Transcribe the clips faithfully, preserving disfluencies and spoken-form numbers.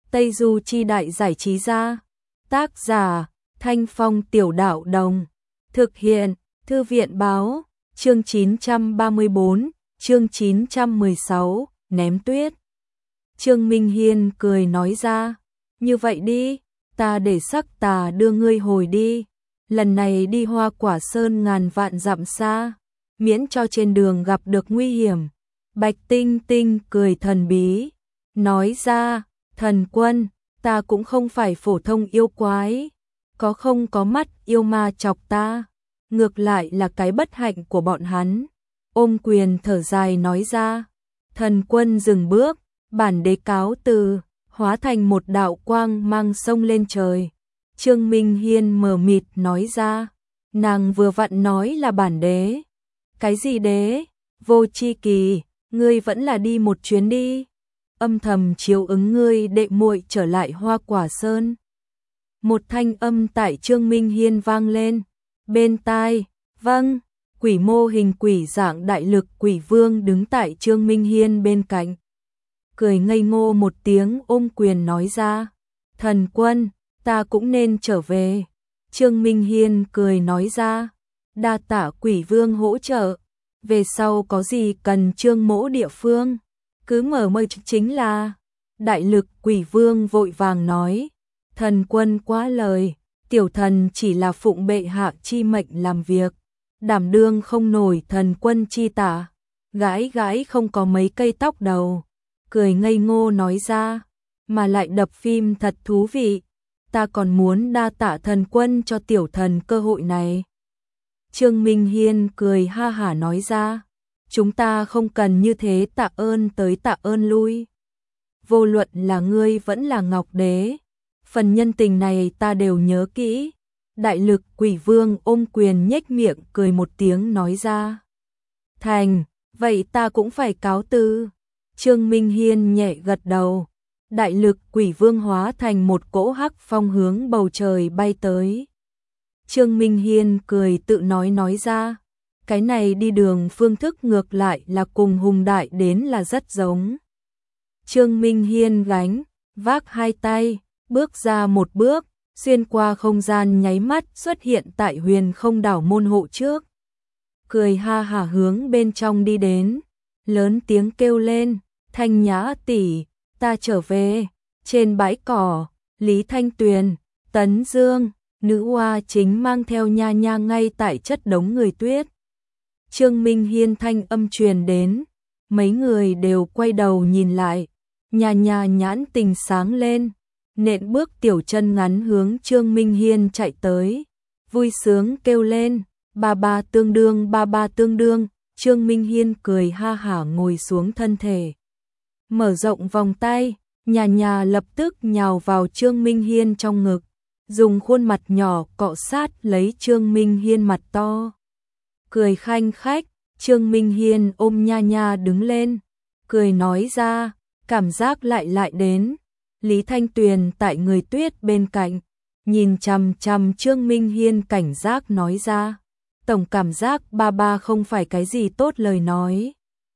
Tây Du Chi Đại Giải Trí Gia. Tác giả Thanh Phong Tiểu Đạo Đồng. Thực hiện Thư viện Báo. Chương chín trăm ba mươi bốn, chương chín trăm mười sáu, ném tuyết. Trương Minh Hiên cười nói ra, như vậy đi, ta để Sắc Tà đưa ngươi hồi đi. Lần này đi Hoa Quả Sơn ngàn vạn dặm xa, miễn cho trên đường gặp được nguy hiểm. Bạch Tinh Tinh cười thần bí, nói ra, thần quân, ta cũng không phải phổ thông yêu quái, có không có mắt yêu ma chọc ta, ngược lại là cái bất hạnh của bọn hắn. Ôm quyền thở dài nói ra, thần quân dừng bước, bản đế cáo từ, hóa thành một đạo quang mang sông lên trời. Trương Minh Hiên mờ mịt nói ra, nàng vừa vặn nói là bản đế. Cái gì đế? Vô Chi Kỳ, ngươi vẫn là đi một chuyến đi. Âm thầm chiếu ứng ngươi đệ muội trở lại Hoa Quả Sơn. Một thanh âm tại Trương Minh Hiên vang lên. Bên tai, vâng, quỷ mô hình quỷ dạng đại lực quỷ vương đứng tại Trương Minh Hiên bên cạnh. Cười ngây ngô một tiếng ôm quyền nói ra, thần quân, ta cũng nên trở về. Trương Minh Hiên cười nói ra, đa tạ quỷ vương hỗ trợ, về sau có gì cần Trương mỗ địa phương, cứ mở mời chính là. Đại lực quỷ vương vội vàng nói, thần quân quá lời, tiểu thần chỉ là phụng bệ hạ chi mệnh làm việc, đảm đương không nổi thần quân chi tả. Gái gái không có mấy cây tóc đầu, cười ngây ngô nói ra, mà lại đập phim thật thú vị, ta còn muốn đa tạ thần quân cho tiểu thần cơ hội này. Trương Minh Hiên cười ha hả nói ra, chúng ta không cần như thế tạ ơn tới tạ ơn lui. Vô luận là ngươi vẫn là Ngọc Đế, phần nhân tình này ta đều nhớ kỹ. Đại lực quỷ vương ôm quyền nhếch miệng cười một tiếng nói ra, thành, vậy ta cũng phải cáo từ. Trương Minh Hiên nhẹ gật đầu. Đại lực quỷ vương hóa thành một cỗ hắc phong hướng bầu trời bay tới. Trương Minh Hiên cười tự nói nói ra, cái này đi đường phương thức ngược lại là cùng Hùng Đại đến là rất giống. Trương Minh Hiên gánh, vác hai tay, bước ra một bước, xuyên qua không gian nháy mắt xuất hiện tại Huyền Không Đảo môn hộ trước. Cười ha hả hướng bên trong đi đến, lớn tiếng kêu lên, Thanh Nhã tỷ, ta trở về. Trên bãi cỏ, Lý Thanh Tuyền, Tấn Dương, nữ oa chính mang theo nha nha ngay tại chất đống người tuyết. Trương Minh Hiên thanh âm truyền đến, mấy người đều quay đầu nhìn lại, nha nha nhãn tình sáng lên, nện bước tiểu chân ngắn hướng Trương Minh Hiên chạy tới, vui sướng kêu lên, ba ba tương đương ba ba tương đương. Trương Minh Hiên cười ha hả ngồi xuống thân thể, mở rộng vòng tay, nhà nhà lập tức nhào vào Trương Minh Hiên trong ngực, dùng khuôn mặt nhỏ cọ sát lấy Trương Minh Hiên mặt to. Cười khanh khách, Trương Minh Hiên ôm nha nha đứng lên, cười nói ra, cảm giác lại lại đến. Lý Thanh Tuyền tại người tuyết bên cạnh, nhìn chằm chằm Trương Minh Hiên cảnh giác nói ra, tổng cảm giác ba ba không phải cái gì tốt lời nói.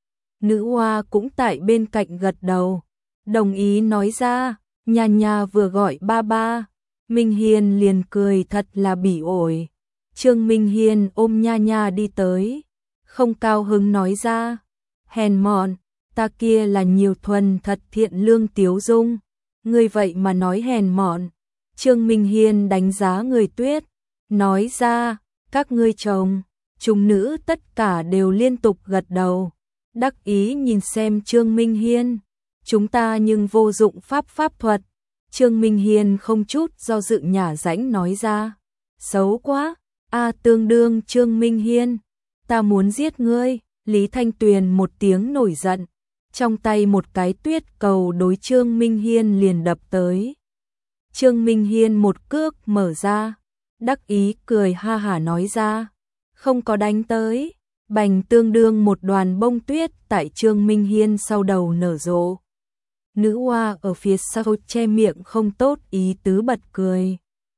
Nữ oa cũng tại bên cạnh gật đầu, đồng ý nói ra, nha nha vừa gọi ba ba. Minh Hiên liền cười thật là bỉ ổi. Trương Minh Hiên ôm nha nha đi tới, không cao hứng nói ra, hèn mọn, ta kia là nhiều thuần thật thiện lương tiếu dung, ngươi vậy mà nói hèn mọn. Trương Minh Hiên đánh giá người tuyết, nói ra, các ngươi chồng, chúng nữ tất cả đều liên tục gật đầu, đắc ý nhìn xem Trương Minh Hiên, chúng ta nhưng vô dụng pháp pháp thuật. Trương Minh Hiên không chút do dự nhả rãnh nói ra, xấu quá, a tương đương Trương Minh Hiên, ta muốn giết ngươi. Lý Thanh Tuyền một tiếng nổi giận, trong tay một cái tuyết cầu đối Trương Minh Hiên liền đập tới. Trương Minh Hiên một cước mở ra, đắc ý cười ha hả nói ra, không có đánh tới, bành tương đương một đoàn bông tuyết tại Trương Minh Hiên sau đầu nở rộ. Nữ oa ở phía sau che miệng không tốt ý tứ bật cười.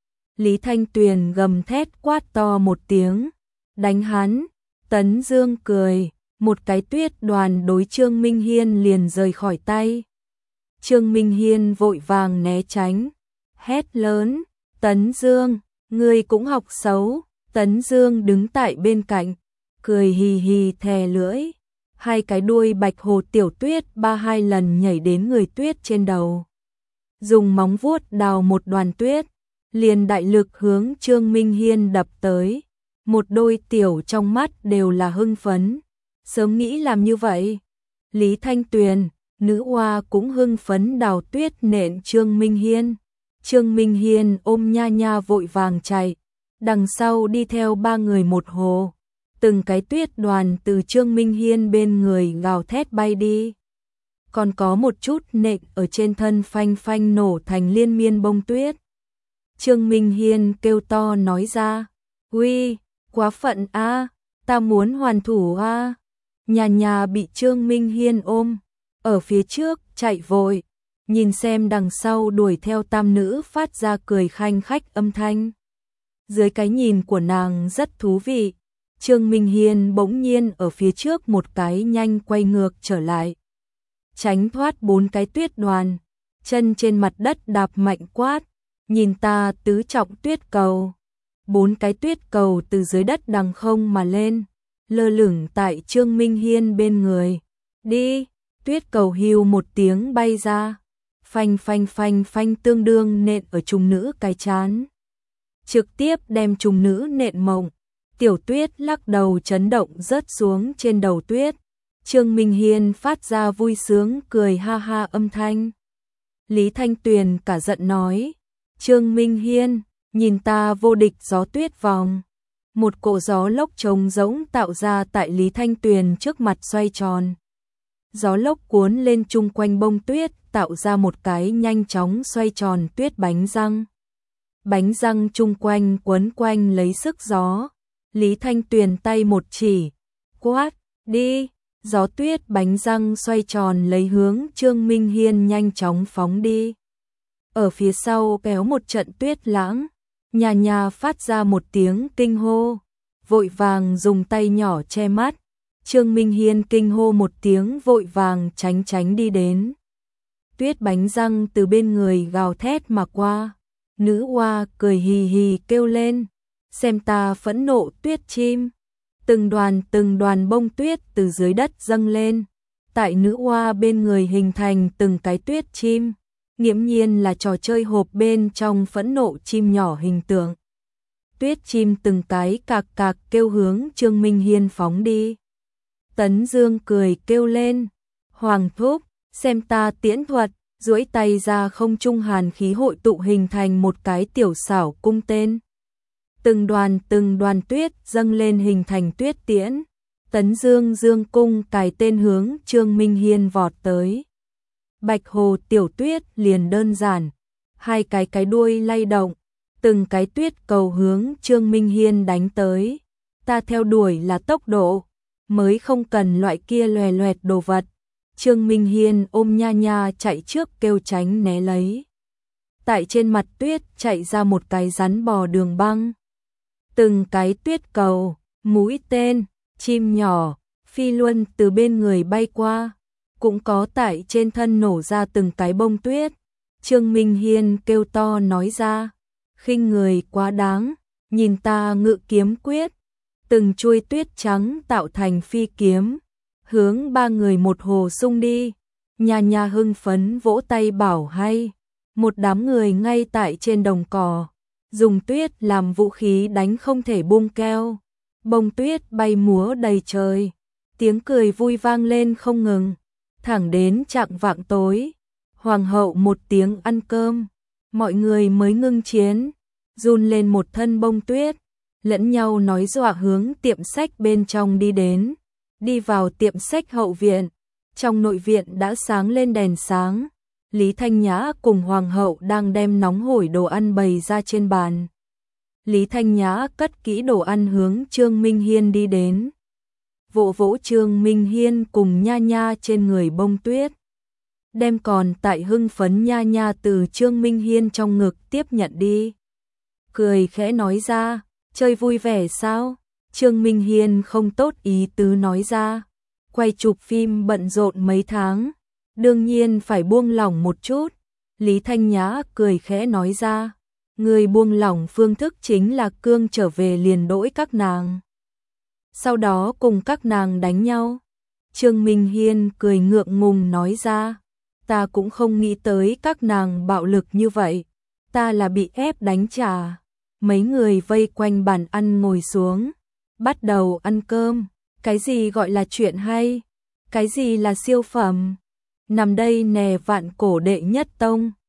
Lý Thanh Tuyền gầm thét quát to một tiếng, đánh hắn. Tấn Dương cười, một cái tuyết đoàn đối Trương Minh Hiên liền rời khỏi tay. Trương Minh Hiên vội vàng né tránh, hét lớn, Tấn Dương, ngươi cũng học xấu. Tấn Dương đứng tại bên cạnh, cười hì hì thè lưỡi, hai cái đuôi bạch hồ tiểu tuyết ba hai lần nhảy đến người tuyết trên đầu. Dùng móng vuốt đào một đoàn tuyết, liền đại lực hướng Trương Minh Hiên đập tới. Một đôi tiểu trong mắt đều là hưng phấn, sớm nghĩ làm như vậy. Lý Thanh Tuyền, nữ oa cũng hưng phấn đào tuyết nện Trương Minh Hiên. Trương Minh Hiên ôm Nha Nha vội vàng chạy, đằng sau đi theo ba người một hồ. Từng cái tuyết đoàn từ Trương Minh Hiên bên người gào thét bay đi. Còn có một chút nện ở trên thân phanh phanh nổ thành liên miên bông tuyết. Trương Minh Hiên kêu to nói ra, uy, quá phận a, ta muốn hoàn thủ a. Nhà nhà bị Trương Minh Hiên ôm, ở phía trước chạy vội, nhìn xem đằng sau đuổi theo tam nữ phát ra cười khanh khách âm thanh. Dưới cái nhìn của nàng rất thú vị, Trương Minh Hiên bỗng nhiên ở phía trước một cái nhanh quay ngược trở lại, tránh thoát bốn cái tuyết đoàn, chân trên mặt đất đạp mạnh quát, nhìn ta tứ trọng tuyết cầu. Bốn cái tuyết cầu từ dưới đất đằng không mà lên, lơ lửng tại Trương Minh Hiên bên người. Đi, tuyết cầu hưu một tiếng bay ra, phanh phanh phanh phanh tương đương nện ở trùng nữ cái chán, trực tiếp đem trùng nữ nện mộng. Tiểu tuyết lắc đầu chấn động rớt xuống trên đầu tuyết. Trương Minh Hiên phát ra vui sướng cười ha ha âm thanh. Lý Thanh Tuyền cả giận nói, Trương Minh Hiên, nhìn ta vô địch gió tuyết vòng. Một cỗ gió lốc trống rỗng tạo ra tại Lý Thanh Tuyền trước mặt xoay tròn. Gió lốc cuốn lên chung quanh bông tuyết, tạo ra một cái nhanh chóng xoay tròn tuyết bánh răng. Bánh răng chung quanh quấn quanh lấy sức gió. Lý Thanh Tuyền tay một chỉ, quát, đi, gió tuyết bánh răng xoay tròn lấy hướng Trương Minh Hiên nhanh chóng phóng đi. Ở phía sau kéo một trận tuyết lãng, Nhà Nhà phát ra một tiếng kinh hô, vội vàng dùng tay nhỏ che mắt. Trương Minh Hiên kinh hô một tiếng vội vàng tránh tránh đi đến. Tuyết bánh răng từ bên người gào thét mà qua, nữ oa cười hì hì kêu lên, xem ta phẫn nộ tuyết chim. Từng đoàn từng đoàn bông tuyết từ dưới đất dâng lên, tại nữ oa bên người hình thành từng cái tuyết chim, nghiễm nhiên là trò chơi hộp bên trong phẫn nộ chim nhỏ hình tượng. Tuyết chim từng cái cạc cạc kêu hướng Trương Minh Hiên phóng đi. Tấn Dương cười kêu lên, Hoàng thúc, xem ta tiễn thuật, duỗi tay ra không trung hàn khí hội tụ hình thành một cái tiểu xảo cung tên. Từng đoàn từng đoàn tuyết dâng lên hình thành tuyết tiễn. Tấn Dương dương cung cài tên hướng Trương Minh Hiên vọt tới. Bạch hồ tiểu tuyết liền đơn giản, hai cái cái đuôi lay động, từng cái tuyết cầu hướng Trương Minh Hiên đánh tới. Ta theo đuổi là tốc độ, mới không cần loại kia loè loẹt đồ vật. Trương Minh Hiên ôm Nha Nha chạy trước kêu tránh né lấy. Tại trên mặt tuyết chạy ra một cái rắn bò đường băng. Từng cái tuyết cầu, mũi tên, chim nhỏ, phi luân từ bên người bay qua, cũng có tại trên thân nổ ra từng cái bông tuyết. Trương Minh Hiên kêu to nói ra, khinh người quá đáng, nhìn ta ngự kiếm quyết. Từng chuôi tuyết trắng tạo thành phi kiếm, hướng ba người một hồ xung đi. Nhà Nhà hưng phấn vỗ tay bảo hay, một đám người ngay tại trên đồng cỏ, dùng tuyết làm vũ khí đánh không thể buông keo. Bông tuyết bay múa đầy trời, tiếng cười vui vang lên không ngừng, thẳng đến chạng vạng tối. Hoàng hậu một tiếng ăn cơm, mọi người mới ngưng chiến, run lên một thân bông tuyết, lẫn nhau nói dọa hướng tiệm sách bên trong đi đến. Đi vào tiệm sách hậu viện, trong nội viện đã sáng lên đèn sáng. Lý Thanh Nhã cùng Hoàng hậu đang đem nóng hổi đồ ăn bày ra trên bàn. Lý Thanh Nhã cất kỹ đồ ăn hướng Trương Minh Hiên đi đến. Vỗ vỗ Trương Minh Hiên cùng Nha Nha trên người bông tuyết. Đem còn tại hưng phấn Nha Nha từ Trương Minh Hiên trong ngực tiếp nhận đi. Cười khẽ nói ra, chơi vui vẻ sao? Trương Minh Hiên không tốt ý tứ nói ra, quay chụp phim bận rộn mấy tháng, Đương nhiên phải buông lỏng một chút. Lý Thanh Nhã cười khẽ nói ra. Người buông lỏng phương thức chính là cương trở về liền đỗi các nàng. Sau đó cùng các nàng đánh nhau. Trương Minh Hiên cười ngượng ngùng nói ra. Ta cũng không nghĩ tới các nàng bạo lực như vậy. Ta là bị ép đánh trả. Mấy người vây quanh bàn ăn ngồi xuống. Bắt đầu ăn cơm. Cái gì gọi là chuyện hay? Cái gì là siêu phẩm? Nằm đây nè vạn cổ đệ nhất tông.